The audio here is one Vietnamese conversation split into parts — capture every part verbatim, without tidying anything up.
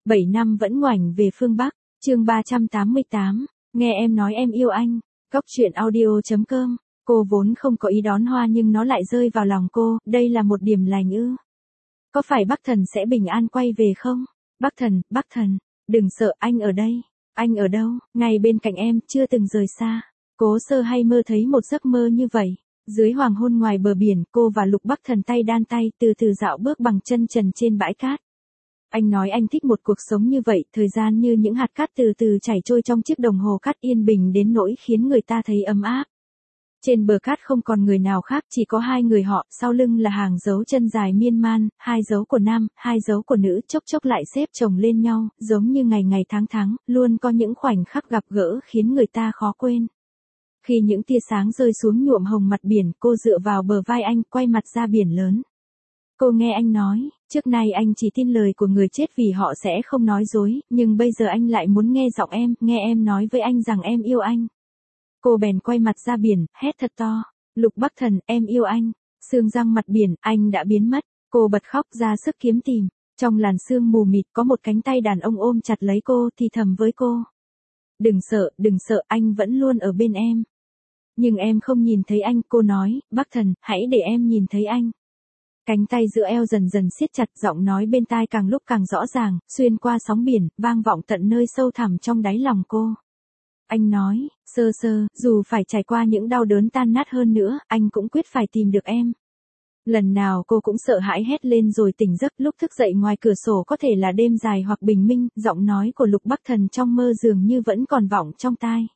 bảy năm vẫn ngoảnh về phương Bắc, chương ba trăm tám mươi tám, nghe em nói em yêu anh, góc truyện audio.com, cô vốn không có ý đón hoa nhưng nó lại rơi vào lòng cô, đây là một điểm lành ư. Có phải Bắc Thần sẽ bình an quay về không? Bắc Thần, Bắc Thần, đừng sợ, anh ở đây. Anh ở đâu? Ngay bên cạnh em, chưa từng rời xa. Cố Sơ hay mơ thấy một giấc mơ như vậy. Dưới hoàng hôn ngoài bờ biển, cô và Lục Bắc Thần tay đan tay, từ từ dạo bước bằng chân trần trên bãi cát. Anh nói anh thích một cuộc sống như vậy, thời gian như những hạt cát từ từ chảy trôi trong chiếc đồng hồ cát yên bình đến nỗi khiến người ta thấy ấm áp. Trên bờ cát không còn người nào khác, chỉ có hai người họ, sau lưng là hàng dấu chân dài miên man, hai dấu của nam, hai dấu của nữ, chốc chốc lại xếp chồng lên nhau, giống như ngày ngày tháng tháng, luôn có những khoảnh khắc gặp gỡ khiến người ta khó quên. Khi những tia sáng rơi xuống nhuộm hồng mặt biển, cô dựa vào bờ vai anh, quay mặt ra biển lớn. Cô nghe anh nói, trước nay anh chỉ tin lời của người chết vì họ sẽ không nói dối, nhưng bây giờ anh lại muốn nghe giọng em, nghe em nói với anh rằng em yêu anh. Cô bèn quay mặt ra biển, hét thật to, Lục Bắc Thần, em yêu anh. Sương răng mặt biển, anh đã biến mất. Cô bật khóc ra sức kiếm tìm. Trong làn sương mù mịt có một cánh tay đàn ông ôm chặt lấy cô, thì thầm với cô. Đừng sợ, đừng sợ, anh vẫn luôn ở bên em. Nhưng em không nhìn thấy anh, cô nói, Bắc Thần, hãy để em nhìn thấy anh. Cánh tay giữa eo dần dần siết chặt, giọng nói bên tai càng lúc càng rõ ràng, xuyên qua sóng biển, vang vọng tận nơi sâu thẳm trong đáy lòng cô. Anh nói, Sơ Sơ, dù phải trải qua những đau đớn tan nát hơn nữa, anh cũng quyết phải tìm được em. Lần nào cô cũng sợ hãi hét lên rồi tỉnh giấc, lúc thức dậy ngoài cửa sổ có thể là đêm dài hoặc bình minh, giọng nói của Lục Bắc Thần trong mơ dường như vẫn còn vọng trong tai.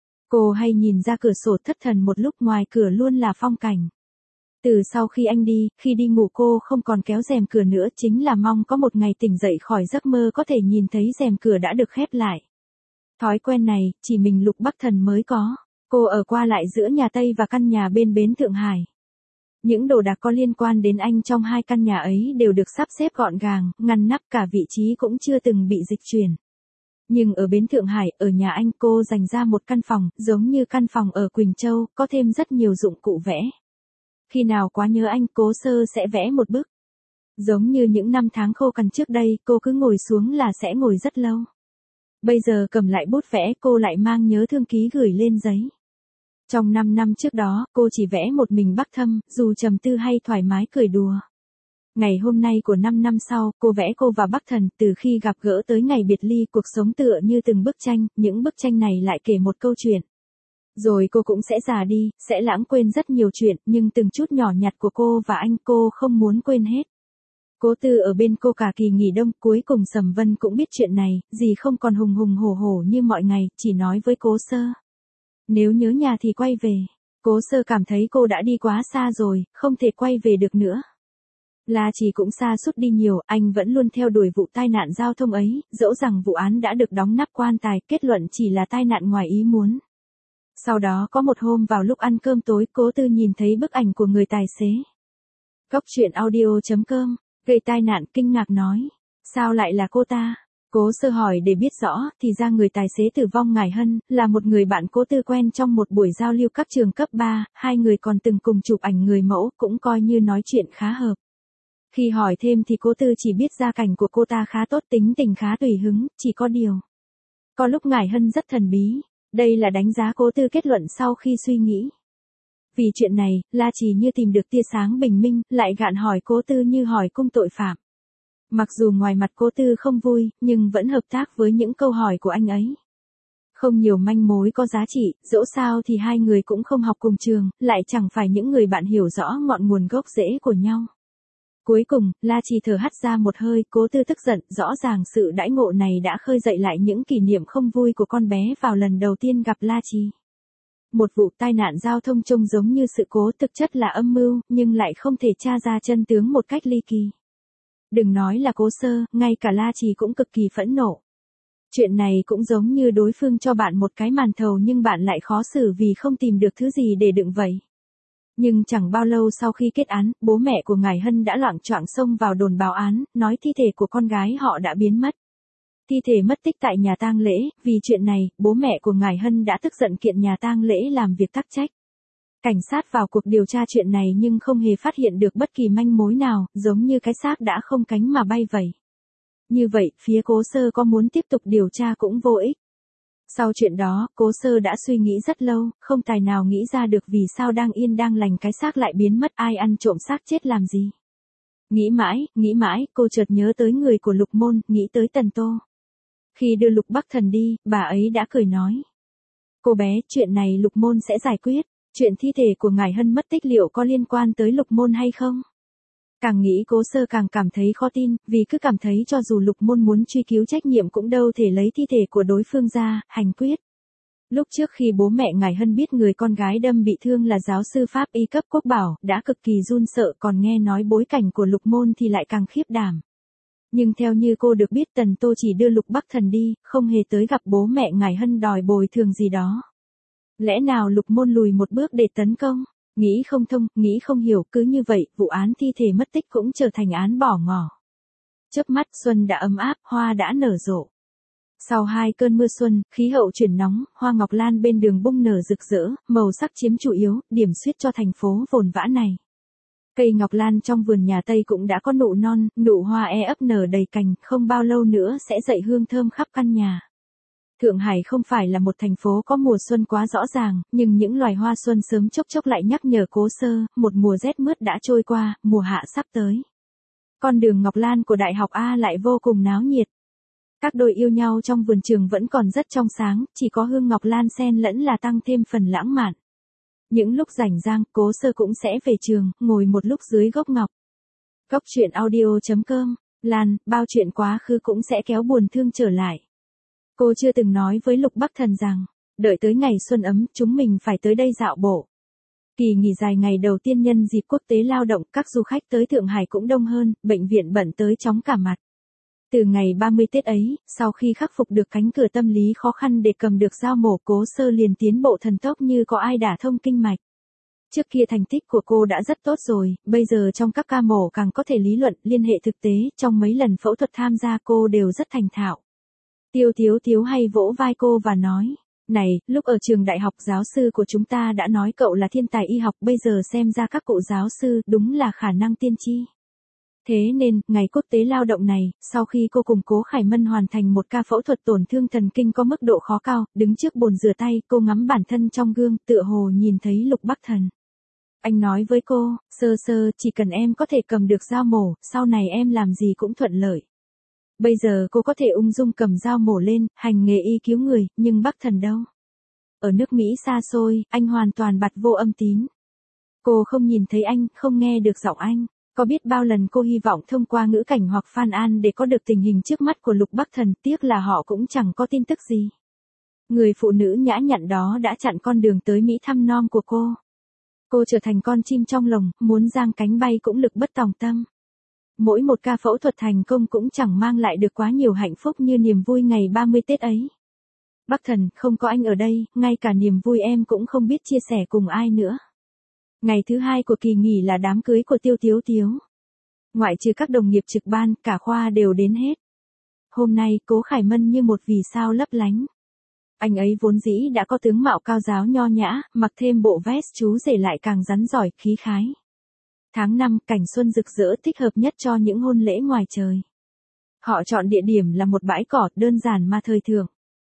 Cô hay nhìn ra cửa sổ thất thần một lúc, ngoài cửa luôn là phong cảnh. Từ sau khi anh đi, khi đi ngủ cô không còn kéo rèm cửa nữa, chính là mong có một ngày tỉnh dậy khỏi giấc mơ có thể nhìn thấy rèm cửa đã được khép lại. Thói quen này, chỉ mình Lục Bắc Thần mới có. Cô ở qua lại giữa nhà Tây và căn nhà bên bến Thượng Hải. Những đồ đạc có liên quan đến anh trong hai căn nhà ấy đều được sắp xếp gọn gàng, ngăn nắp, cả vị trí cũng chưa từng bị dịch chuyển. Nhưng ở bến Thượng Hải, ở nhà anh, cô dành ra một căn phòng, giống như căn phòng ở Quỳnh Châu, có thêm rất nhiều dụng cụ vẽ. Khi nào quá nhớ anh, Cố Sơ sẽ vẽ một bức. Giống như những năm tháng khô cằn trước đây, cô cứ ngồi xuống là sẽ ngồi rất lâu. Bây giờ cầm lại bút vẽ, cô lại mang nhớ thương ký gửi lên giấy. Trong năm năm trước đó, cô chỉ vẽ một mình Bắc Thâm, dù trầm tư hay thoải mái cười đùa. Ngày hôm nay của năm năm sau, cô vẽ cô và Bắc Thần, từ khi gặp gỡ tới ngày biệt ly, cuộc sống tựa như từng bức tranh, những bức tranh này lại kể một câu chuyện. Rồi cô cũng sẽ già đi, sẽ lãng quên rất nhiều chuyện, nhưng từng chút nhỏ nhặt của cô và anh cô không muốn quên hết. Cố Tư ở bên cô cả kỳ nghỉ đông, cuối cùng Sầm Vân cũng biết chuyện này, dì không còn hùng hùng hổ hổ như mọi ngày, chỉ nói với Cố Sơ. Nếu nhớ nhà thì quay về. Cố Sơ cảm thấy cô đã đi quá xa rồi, không thể quay về được nữa. La Trì cũng sa sút đi nhiều, anh vẫn luôn theo đuổi vụ tai nạn giao thông ấy, dẫu rằng vụ án đã được đóng nắp quan tài, kết luận chỉ là tai nạn ngoài ý muốn. Sau đó có một hôm vào lúc ăn cơm tối, Cố Tư nhìn thấy bức ảnh của người tài xế. Góc truyện audio.com, gây tai nạn, kinh ngạc nói. Sao lại là cô ta? Cố Sơ hỏi để biết rõ, thì ra người tài xế tử vong Ngải Hân, là một người bạn Cố Tư quen trong một buổi giao lưu các trường cấp ba, hai người còn từng cùng chụp ảnh người mẫu, cũng coi như nói chuyện khá hợp. Khi hỏi thêm thì Cố Tư chỉ biết gia cảnh của cô ta khá tốt, tính tình khá tùy hứng, chỉ có điều. Có lúc Ngải Hân rất thần bí. Đây là đánh giá Cố Tư kết luận sau khi suy nghĩ. Vì chuyện này, La Trì như tìm được tia sáng bình minh, lại gạn hỏi Cố Tư như hỏi cung tội phạm. Mặc dù ngoài mặt Cố Tư không vui, nhưng vẫn hợp tác với những câu hỏi của anh ấy. Không nhiều manh mối có giá trị, dẫu sao thì hai người cũng không học cùng trường, lại chẳng phải những người bạn hiểu rõ ngọn nguồn gốc rễ của nhau. Cuối cùng, La Trì thở hắt ra một hơi, Cố Tư tức giận, rõ ràng sự đãi ngộ này đã khơi dậy lại những kỷ niệm không vui của con bé vào lần đầu tiên gặp La Trì. Một vụ tai nạn giao thông trông giống như sự cố, thực chất là âm mưu, nhưng lại không thể tra ra chân tướng một cách ly kỳ. Đừng nói là Cố Sơ, ngay cả La Trì cũng cực kỳ phẫn nộ. Chuyện này cũng giống như đối phương cho bạn một cái màn thầu nhưng bạn lại khó xử vì không tìm được thứ gì để đựng vậy. Nhưng chẳng bao lâu sau khi kết án, bố mẹ của Ngải Hân đã loạng choạng xông vào đồn báo án, nói thi thể của con gái họ đã biến mất. Thi thể mất tích tại nhà tang lễ, vì chuyện này, bố mẹ của Ngải Hân đã tức giận kiện nhà tang lễ làm việc tắc trách. Cảnh sát vào cuộc điều tra chuyện này nhưng không hề phát hiện được bất kỳ manh mối nào, giống như cái xác đã không cánh mà bay vậy. Như vậy, phía Cố Sơ có muốn tiếp tục điều tra cũng vô ích. Sau chuyện đó, Cố Sơ đã suy nghĩ rất lâu, không tài nào nghĩ ra được vì sao đang yên đang lành cái xác lại biến mất, ai ăn trộm xác chết làm gì. Nghĩ mãi, nghĩ mãi, cô chợt nhớ tới người của Lục Môn, nghĩ tới Tần Tô. Khi đưa Lục Bắc Thần đi, bà ấy đã cười nói. Cô bé, chuyện này Lục Môn sẽ giải quyết, chuyện thi thể của ngài Hân mất tích liệu có liên quan tới Lục Môn hay không? Càng nghĩ Cố Sơ càng cảm thấy khó tin, vì cứ cảm thấy cho dù Lục Môn muốn truy cứu trách nhiệm cũng đâu thể lấy thi thể của đối phương ra, hành quyết. Lúc trước khi bố mẹ ngài Hân biết người con gái đâm bị thương là giáo sư Pháp y cấp Quốc Bảo, đã cực kỳ run sợ, còn nghe nói bối cảnh của Lục Môn thì lại càng khiếp đảm. Nhưng theo như cô được biết Tần Tô chỉ đưa Lục Bắc Thần đi, không hề tới gặp bố mẹ ngài Hân đòi bồi thường gì đó. Lẽ nào Lục Môn lùi một bước để tấn công? Nghĩ không thông, nghĩ không hiểu, cứ như vậy, vụ án thi thể mất tích cũng trở thành án bỏ ngỏ. Chớp mắt xuân đã ấm áp, hoa đã nở rộ. Sau hai cơn mưa xuân, khí hậu chuyển nóng, hoa ngọc lan bên đường bung nở rực rỡ, màu sắc chiếm chủ yếu, điểm xuyết cho thành phố vồn vã này. Cây ngọc lan trong vườn nhà Tây cũng đã có nụ non, nụ hoa e ấp nở đầy cành, không bao lâu nữa sẽ dậy hương thơm khắp căn nhà. Thượng Hải không phải là một thành phố có mùa xuân quá rõ ràng, nhưng những loài hoa xuân sớm chốc chốc lại nhắc nhở Cố Sơ, một mùa rét mướt đã trôi qua, mùa hạ sắp tới. Con đường Ngọc Lan của Đại học A lại vô cùng náo nhiệt. Các đôi yêu nhau trong vườn trường vẫn còn rất trong sáng, chỉ có hương ngọc lan xen lẫn là tăng thêm phần lãng mạn. Những lúc rảnh rang, Cố Sơ cũng sẽ về trường, ngồi một lúc dưới gốc ngọc. Góc truyện audio chấm com, Lan, bao chuyện quá khứ cũng sẽ kéo buồn thương trở lại. Cô chưa từng nói với Lục Bắc Thần rằng, đợi tới ngày xuân ấm, chúng mình phải tới đây dạo bộ. Kỳ nghỉ dài ngày đầu tiên nhân dịp quốc tế lao động, các du khách tới Thượng Hải cũng đông hơn, bệnh viện bận tới chóng cả mặt. Từ ngày ba mươi Tết ấy, sau khi khắc phục được cánh cửa tâm lý khó khăn để cầm được dao mổ, Cố Sơ liền tiến bộ thần tốc như có ai đả thông kinh mạch. Trước kia thành tích của cô đã rất tốt rồi, bây giờ trong các ca mổ càng có thể lý luận, liên hệ thực tế, trong mấy lần phẫu thuật tham gia cô đều rất thành thạo. Tiêu Tiếu Tiếu hay vỗ vai cô và nói, này, lúc ở trường đại học giáo sư của chúng ta đã nói cậu là thiên tài y học, bây giờ xem ra các cụ giáo sư đúng là khả năng tiên tri. Thế nên, ngày quốc tế lao động này, sau khi cô cùng Cố Khải Mân hoàn thành một ca phẫu thuật tổn thương thần kinh có mức độ khó cao, đứng trước bồn rửa tay, cô ngắm bản thân trong gương, tựa hồ nhìn thấy Lục Bắc Thần. Anh nói với cô, Sơ Sơ, chỉ cần em có thể cầm được dao mổ, sau này em làm gì cũng thuận lợi. Bây giờ cô có thể ung dung cầm dao mổ lên, hành nghề y cứu người, nhưng Bắc Thần đâu? Ở nước Mỹ xa xôi, anh hoàn toàn bặt vô âm tín. Cô không nhìn thấy anh, không nghe được giọng anh. Có biết bao lần cô hy vọng thông qua ngữ cảnh hoặc Phan An để có được tình hình trước mắt của Lục Bắc Thần, tiếc là họ cũng chẳng có tin tức gì. Người phụ nữ nhã nhặn đó đã chặn con đường tới Mỹ thăm nom của cô. Cô trở thành con chim trong lồng, muốn giang cánh bay cũng lực bất tòng tâm. Mỗi một ca phẫu thuật thành công cũng chẳng mang lại được quá nhiều hạnh phúc như niềm vui ngày ba mươi Tết ấy. Bắc Thần, không có anh ở đây, ngay cả niềm vui em cũng không biết chia sẻ cùng ai nữa. Ngày thứ hai của kỳ nghỉ là đám cưới của Tiêu Tiếu Tiếu. Ngoại trừ các đồng nghiệp trực ban, cả khoa đều đến hết. Hôm nay, Cố Khải Mân như một vì sao lấp lánh. Anh ấy vốn dĩ đã có tướng mạo cao giáo nho nhã, mặc thêm bộ vest chú rể lại càng rắn giỏi, khí khái. Tháng năm, cảnh xuân rực rỡ thích hợp nhất cho những hôn lễ ngoài trời. Họ chọn địa điểm là một bãi cỏ đơn giản mà thời thượng.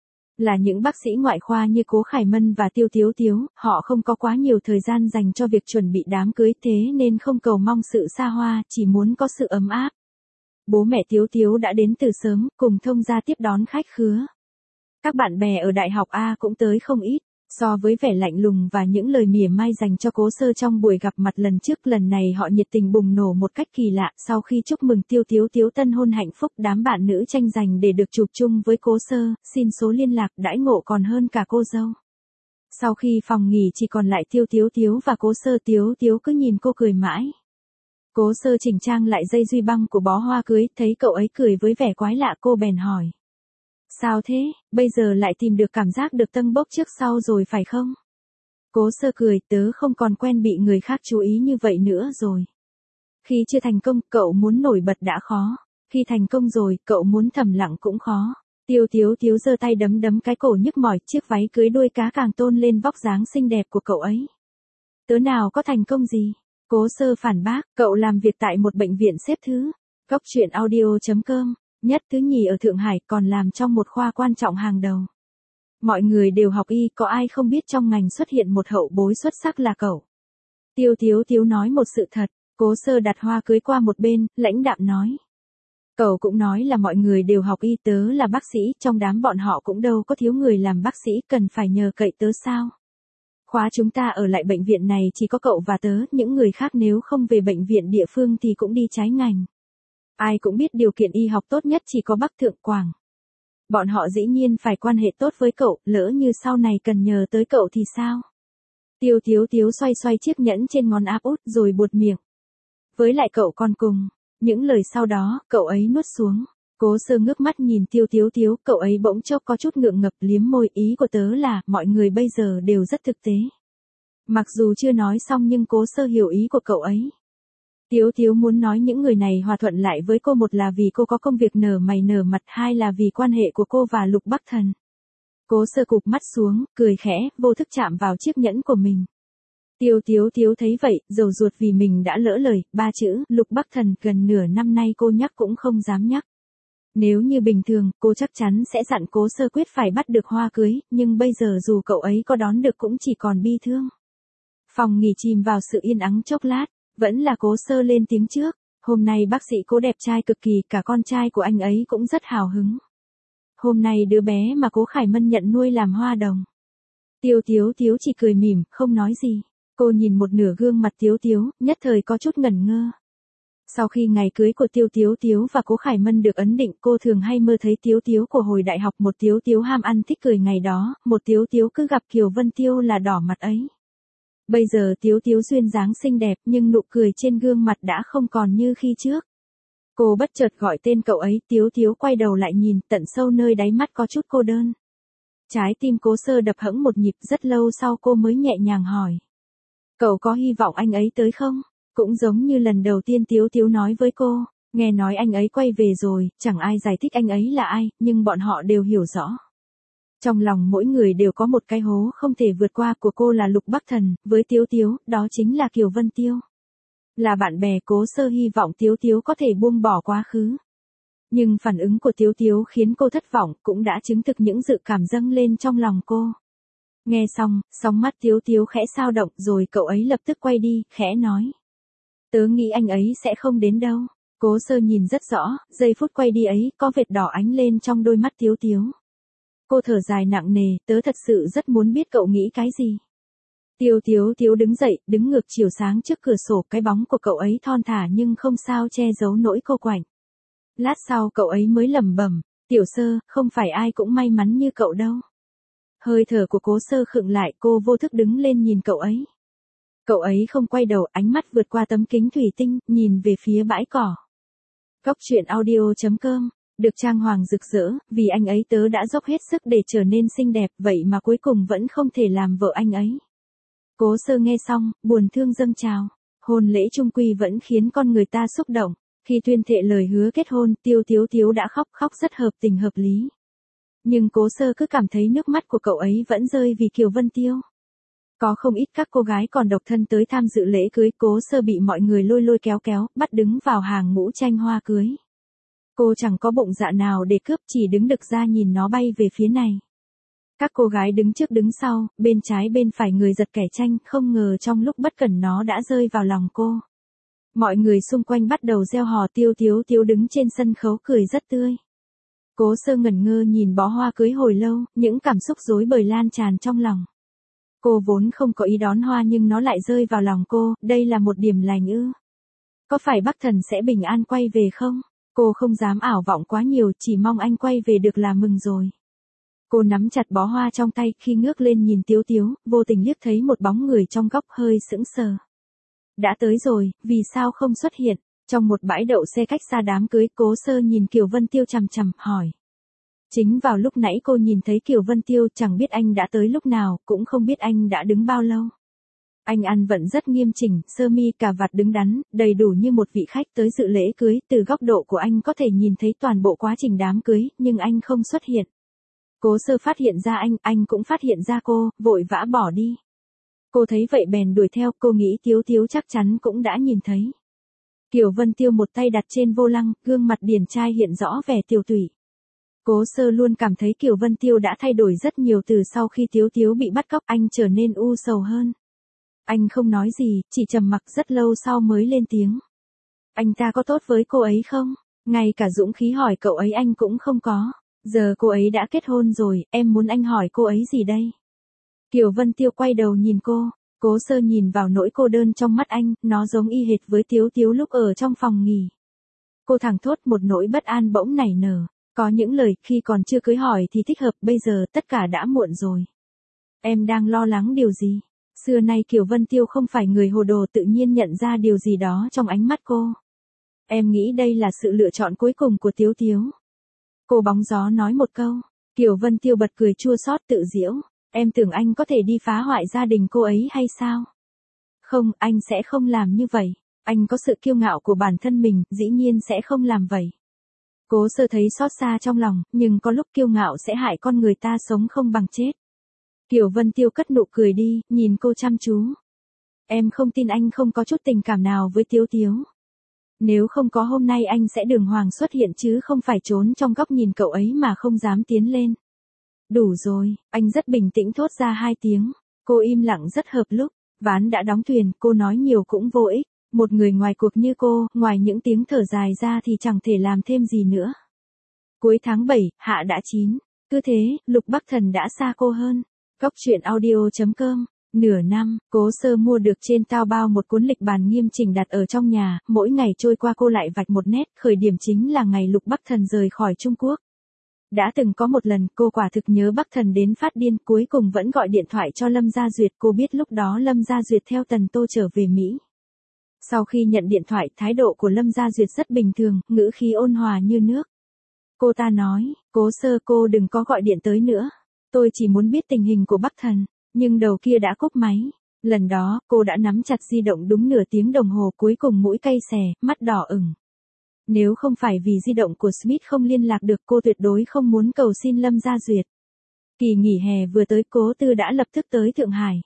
Là những bác sĩ ngoại khoa như Cố Khải Mân và Tiêu Tiếu Tiếu, họ không có quá nhiều thời gian dành cho việc chuẩn bị đám cưới, thế nên không cầu mong sự xa hoa, chỉ muốn có sự ấm áp. Bố mẹ Tiếu Tiếu đã đến từ sớm, cùng thông gia tiếp đón khách khứa. Các bạn bè ở Đại học A cũng tới không ít. So với vẻ lạnh lùng và những lời mỉa mai dành cho Cố Sơ trong buổi gặp mặt lần trước, lần này họ nhiệt tình bùng nổ một cách kỳ lạ. Sau khi chúc mừng Tiêu Tiếu Tiếu tân hôn hạnh phúc, đám bạn nữ tranh giành để được chụp chung với Cố Sơ, xin số liên lạc, đãi ngộ còn hơn cả cô dâu. Sau khi phòng nghỉ chỉ còn lại Tiêu Tiếu Tiếu và Cố Sơ, Tiếu Tiếu cứ nhìn cô cười mãi. Cố Sơ chỉnh trang lại dây duy băng của bó hoa cưới, thấy cậu ấy cười với vẻ quái lạ, cô bèn hỏi. Sao thế, bây giờ lại tìm được cảm giác được tâng bốc trước sau rồi phải không? Cố Sơ cười, tớ không còn quen bị người khác chú ý như vậy nữa rồi. Khi chưa thành công, cậu muốn nổi bật đã khó. Khi thành công rồi, cậu muốn thầm lặng cũng khó. Tiêu Tiếu Tiếu giơ tay đấm đấm cái cổ nhức mỏi, chiếc váy cưới đuôi cá càng tôn lên vóc dáng xinh đẹp của cậu ấy. Tớ nào có thành công gì? Cố Sơ phản bác, cậu làm việc tại một bệnh viện xếp thứ. Góc truyện audio chấm com nhất thứ nhì ở Thượng Hải, còn làm trong một khoa quan trọng hàng đầu. Mọi người đều học y, có ai không biết trong ngành xuất hiện một hậu bối xuất sắc là cậu. Tiêu Tiếu Tiếu nói một sự thật, Cố Sơ đặt hoa cưới qua một bên, lãnh đạm nói. Cậu cũng nói là mọi người đều học y, tớ là bác sĩ, trong đám bọn họ cũng đâu có thiếu người làm bác sĩ, cần phải nhờ cậy tớ sao? Khóa chúng ta ở lại bệnh viện này chỉ có cậu và tớ, những người khác nếu không về bệnh viện địa phương thì cũng đi trái ngành. Ai cũng biết điều kiện y học tốt nhất chỉ có Bắc Thượng Quảng. Bọn họ dĩ nhiên phải quan hệ tốt với cậu, lỡ như sau này cần nhờ tới cậu thì sao? Tiêu Tiếu Tiếu xoay xoay chiếc nhẫn trên ngón áp út rồi buột miệng. Với lại cậu còn cùng, những lời sau đó, cậu ấy nuốt xuống. Cố Sơ ngước mắt nhìn Tiêu Tiếu Tiếu, cậu ấy bỗng chốc có chút ngượng ngập liếm môi, ý của tớ là, mọi người bây giờ đều rất thực tế. Mặc dù chưa nói xong nhưng Cố Sơ hiểu ý của cậu ấy. Tiếu Tiếu muốn nói những người này hòa thuận lại với cô, một là vì cô có công việc nở mày nở mặt, hai là vì quan hệ của cô và Lục Bắc Thần. Cố Sơ cụp mắt xuống, cười khẽ, vô thức chạm vào chiếc nhẫn của mình. Tiêu Tiếu Tiếu thấy vậy, dầu ruột vì mình đã lỡ lời, ba chữ, Lục Bắc Thần, gần nửa năm nay cô nhắc cũng không dám nhắc. Nếu như bình thường, cô chắc chắn sẽ dặn Cố Sơ quyết phải bắt được hoa cưới, nhưng bây giờ dù cậu ấy có đón được cũng chỉ còn bi thương. Phòng nghỉ chìm vào sự yên ắng chốc lát, vẫn là Cố Sơ lên tiếng trước. Hôm nay bác sĩ Cố đẹp trai cực kỳ, cả con trai của anh ấy cũng rất hào hứng. Hôm nay đứa bé mà Cố Khải Mân nhận nuôi làm hoa đồng. Tiêu Tiếu Tiếu chỉ cười mỉm, không nói gì. Cô nhìn một nửa gương mặt Tiếu Tiếu, nhất thời có chút ngẩn ngơ. Sau khi ngày cưới của Tiêu Tiếu Tiếu và Cố Khải Mân được ấn định, cô thường hay mơ thấy Tiếu Tiếu của hồi đại học, một Tiếu Tiếu ham ăn thích cười ngày đó, một Tiếu Tiếu cứ gặp Kiều Vân Tiêu là đỏ mặt ấy. Bây giờ Tiếu Tiếu duyên dáng xinh đẹp nhưng nụ cười trên gương mặt đã không còn như khi trước. Cô bất chợt gọi tên cậu ấy, Tiếu Tiếu quay đầu lại nhìn, tận sâu nơi đáy mắt có chút cô đơn. Trái tim Cố Sơ đập hẫng một nhịp, rất lâu sau cô mới nhẹ nhàng hỏi. Cậu có hy vọng anh ấy tới không? Cũng giống như lần đầu tiên Tiếu Tiếu nói với cô, nghe nói anh ấy quay về rồi, chẳng ai giải thích anh ấy là ai, nhưng bọn họ đều hiểu rõ. Trong lòng mỗi người đều có một cái hố không thể vượt qua, của cô là Lục Bắc Thần, với Tiếu Tiếu, đó chính là Kiều Vân Tiêu. Là bạn bè, Cố Sơ hy vọng Tiếu Tiếu có thể buông bỏ quá khứ. Nhưng phản ứng của Tiếu Tiếu khiến cô thất vọng, cũng đã chứng thực những dự cảm dâng lên trong lòng cô. Nghe xong, sóng mắt Tiếu Tiếu khẽ sao động, rồi cậu ấy lập tức quay đi, khẽ nói. Tớ nghĩ anh ấy sẽ không đến đâu. Cố Sơ nhìn rất rõ, giây phút quay đi ấy, có vệt đỏ ánh lên trong đôi mắt Tiếu Tiếu. Cô thở dài nặng nề, tớ thật sự rất muốn biết cậu nghĩ cái gì. Tiêu Tiếu Tiếu đứng dậy, đứng ngược chiều sáng trước cửa sổ, cái bóng của cậu ấy thon thả nhưng không sao che giấu nỗi cô quạnh. Lát sau cậu ấy mới lẩm bẩm, Tiểu Sơ, không phải ai cũng may mắn như cậu đâu. Hơi thở của Cố Sơ khựng lại, cô vô thức đứng lên nhìn cậu ấy. Cậu ấy không quay đầu, ánh mắt vượt qua tấm kính thủy tinh, nhìn về phía bãi cỏ. Góc truyện audio chấm com, được trang hoàng rực rỡ, vì anh ấy tớ đã dốc hết sức để trở nên xinh đẹp, vậy mà cuối cùng vẫn không thể làm vợ anh ấy. Cố Sơ nghe xong, buồn thương dâng trào. Hôn lễ chung quy vẫn khiến con người ta xúc động. Khi tuyên thệ lời hứa kết hôn, Tiêu Tiếu Tiếu đã khóc, khóc rất hợp tình hợp lý. Nhưng Cố Sơ cứ cảm thấy nước mắt của cậu ấy vẫn rơi vì Kiều Vân Tiêu. Có không ít các cô gái còn độc thân tới tham dự lễ cưới, Cố Sơ bị mọi người lôi lôi kéo kéo, bắt đứng vào hàng ngũ tranh hoa cưới. Cô chẳng có bụng dạ nào để cướp, chỉ đứng đực ra nhìn nó bay về phía này. Các cô gái đứng trước đứng sau, bên trái bên phải người giật kẻ tranh, không ngờ trong lúc bất cẩn nó đã rơi vào lòng cô. Mọi người xung quanh bắt đầu reo hò, Tiêu Tiếu Tiếu đứng trên sân khấu cười rất tươi. Cố Sơ ngẩn ngơ nhìn bó hoa cưới hồi lâu, những cảm xúc rối bời lan tràn trong lòng. Cô vốn không có ý đón hoa nhưng nó lại rơi vào lòng cô, đây là một điểm lành ư. Có phải Bắc Thần sẽ bình an quay về không? Cô không dám ảo vọng quá nhiều, chỉ mong anh quay về được là mừng rồi. Cô nắm chặt bó hoa trong tay, khi ngước lên nhìn Tiếu Tiếu, vô tình liếc thấy một bóng người trong góc, hơi sững sờ. Đã tới rồi, vì sao không xuất hiện? Trong một bãi đậu xe cách xa đám cưới, Cố Sơ nhìn Kiều Vân Tiêu chằm chằm, hỏi. Chính vào lúc nãy cô nhìn thấy Kiều Vân Tiêu, chẳng biết anh đã tới lúc nào, cũng không biết anh đã đứng bao lâu. Anh ăn vận rất nghiêm chỉnh, sơ mi cà vạt đứng đắn, đầy đủ như một vị khách tới dự lễ cưới, từ góc độ của anh có thể nhìn thấy toàn bộ quá trình đám cưới, nhưng anh không xuất hiện. Cố Sơ phát hiện ra anh, anh cũng phát hiện ra cô, vội vã bỏ đi. Cô thấy vậy bèn đuổi theo, cô nghĩ Tiếu Tiếu chắc chắn cũng đã nhìn thấy. Kiều Vân Tiêu một tay đặt trên vô lăng, gương mặt điển trai hiện rõ vẻ tiều tụy. Cố Sơ luôn cảm thấy Kiều Vân Tiêu đã thay đổi rất nhiều từ sau khi Tiếu Tiếu bị bắt cóc, anh trở nên u sầu hơn. Anh không nói gì, chỉ trầm mặc rất lâu sau mới lên tiếng. Anh ta có tốt với cô ấy không? Ngay cả dũng khí hỏi cậu ấy anh cũng không có. Giờ cô ấy đã kết hôn rồi, em muốn anh hỏi cô ấy gì đây? Kiều Vân Tiêu quay đầu nhìn cô, Cố Sơ nhìn vào nỗi cô đơn trong mắt anh, nó giống y hệt với Tiếu Tiếu lúc ở trong phòng nghỉ. Cô thẳng thốt một nỗi bất an bỗng nảy nở. Có những lời khi còn chưa cưới hỏi thì thích hợp, bây giờ tất cả đã muộn rồi. Em đang lo lắng điều gì? Xưa nay Kiều Vân Tiêu không phải người hồ đồ, tự nhiên nhận ra điều gì đó trong ánh mắt cô. Em nghĩ đây là sự lựa chọn cuối cùng của Tiếu Tiếu. Cô bóng gió nói một câu. Kiều Vân Tiêu bật cười chua xót tự giễu. Em tưởng anh có thể đi phá hoại gia đình cô ấy hay sao? Không, anh sẽ không làm như vậy. Anh có sự kiêu ngạo của bản thân mình, dĩ nhiên sẽ không làm vậy. Cố Sơ thấy xót xa trong lòng, nhưng có lúc kiêu ngạo sẽ hại con người ta sống không bằng chết. Kiều Vân Tiêu cất nụ cười đi, nhìn cô chăm chú. Em không tin anh không có chút tình cảm nào với Tiếu Tiếu. Nếu không có hôm nay anh sẽ đường hoàng xuất hiện chứ không phải trốn trong góc nhìn cậu ấy mà không dám tiến lên. Đủ rồi, anh rất bình tĩnh thốt ra hai tiếng. Cô im lặng rất hợp lúc, ván đã đóng thuyền, cô nói nhiều cũng vô ích. Một người ngoài cuộc như cô, ngoài những tiếng thở dài ra thì chẳng thể làm thêm gì nữa. Cuối tháng bảy, hạ đã chín. Cứ thế, Lục Bắc Thần đã xa cô hơn. Cóc truyện audio chấm com. Nửa năm, Cố Sơ mua được trên Taobao một cuốn lịch bàn nghiêm chỉnh đặt ở trong nhà, mỗi ngày trôi qua cô lại vạch một nét, khởi điểm chính là ngày Lục Bắc Thần rời khỏi Trung Quốc. Đã từng có một lần cô quả thực nhớ Bắc Thần đến phát điên, cuối cùng vẫn gọi điện thoại cho Lâm Gia Duyệt, cô biết lúc đó Lâm Gia Duyệt theo Tần Tô trở về Mỹ. Sau khi nhận điện thoại, thái độ của Lâm Gia Duyệt rất bình thường, ngữ khí ôn hòa như nước. Cô ta nói, Cố Sơ cô đừng có gọi điện tới nữa. Tôi chỉ muốn biết tình hình của Bắc Thần, nhưng đầu kia đã cúp máy. Lần đó, cô đã nắm chặt di động đúng nửa tiếng đồng hồ, cuối cùng mũi cay xè, mắt đỏ ửng. Nếu không phải vì di động của Smith không liên lạc được, cô tuyệt đối không muốn cầu xin Lâm Gia Duyệt. Kỳ nghỉ hè vừa tới, Cố Tư đã lập tức tới Thượng Hải.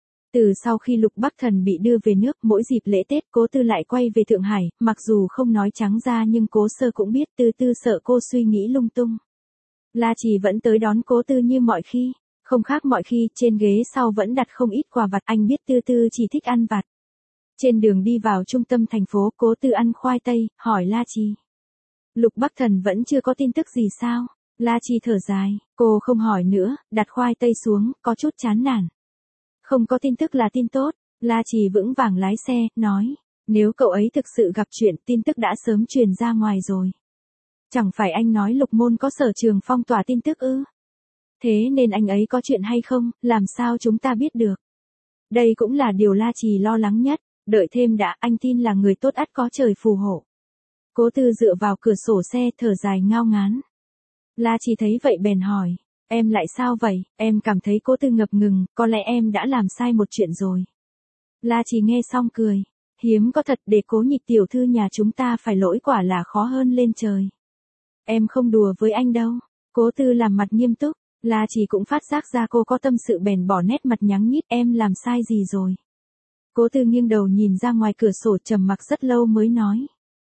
Từ sau khi Lục Bắc Thần bị đưa về nước, mỗi dịp lễ Tết Cố Tư lại quay về Thượng Hải, mặc dù không nói trắng ra nhưng Cố Sơ cũng biết Tư Tư sợ cô suy nghĩ lung tung. La Trì vẫn tới đón Cố Tư như mọi khi, không khác mọi khi, trên ghế sau vẫn đặt không ít quà vặt, anh biết Tư Tư chỉ thích ăn vặt. Trên đường đi vào trung tâm thành phố, Cố Tư ăn khoai tây, hỏi La Trì. Lục Bắc Thần vẫn chưa có tin tức gì sao? La Trì thở dài, cô không hỏi nữa, đặt khoai tây xuống, có chút chán nản. Không có tin tức là tin tốt, La Trì vững vàng lái xe, nói. Nếu cậu ấy thực sự gặp chuyện, tin tức đã sớm truyền ra ngoài rồi. Chẳng phải anh nói Lục Môn có sở trường phong tỏa tin tức ư? Thế nên anh ấy có chuyện hay không, làm sao chúng ta biết được? Đây cũng là điều La Trì lo lắng nhất, đợi thêm đã, anh tin là người tốt ắt có trời phù hộ. Cố Tư dựa vào cửa sổ xe thở dài ngao ngán. La Trì thấy vậy bèn hỏi. Em lại sao vậy, em cảm thấy Cố Tư ngập ngừng, có lẽ em đã làm sai một chuyện rồi. La Trì nghe xong cười. Hiếm có thật, để Cố Nhịch tiểu thư nhà chúng ta phải lỗi quả là khó hơn lên trời. Em không đùa với anh đâu. Cố Tư làm mặt nghiêm túc. La Trì cũng phát giác ra cô có tâm sự bèn bỏ nét mặt nhắng nhít, em làm sai gì rồi. Cố Tư nghiêng đầu nhìn ra ngoài cửa sổ trầm mặc rất lâu mới nói.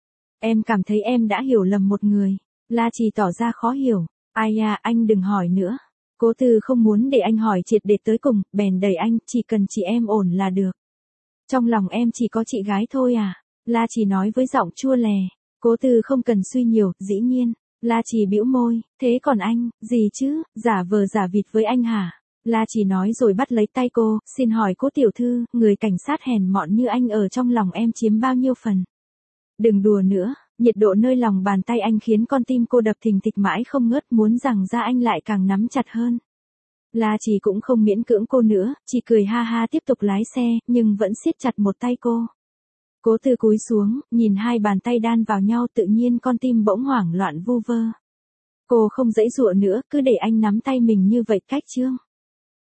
Em cảm thấy em đã hiểu lầm một người. La Trì tỏ ra khó hiểu. Ai à, anh đừng hỏi nữa. Cố Tư không muốn để anh hỏi triệt để tới cùng, bèn đẩy anh, chỉ cần chị em ổn là được. Trong lòng em chỉ có chị gái thôi à? La Trì nói với giọng chua lè. Cố Tư không cần suy nhiều, dĩ nhiên. La Trì bĩu môi, thế còn anh, gì chứ, giả vờ giả vịt với anh hả? La Trì nói rồi bắt lấy tay cô, xin hỏi Cố tiểu thư, người cảnh sát hèn mọn như anh ở trong lòng em chiếm bao nhiêu phần? Đừng đùa nữa, nhiệt độ nơi lòng bàn tay anh khiến con tim cô đập thình thịch mãi không ngớt, muốn rằng ra anh lại càng nắm chặt hơn. La Trì cũng không miễn cưỡng cô nữa, chỉ cười ha ha tiếp tục lái xe, nhưng vẫn siết chặt một tay cô. Cố Tư cúi xuống, nhìn hai bàn tay đan vào nhau, tự nhiên con tim bỗng hoảng loạn vu vơ. Cô không dãy dụa nữa, cứ để anh nắm tay mình như vậy cách chương.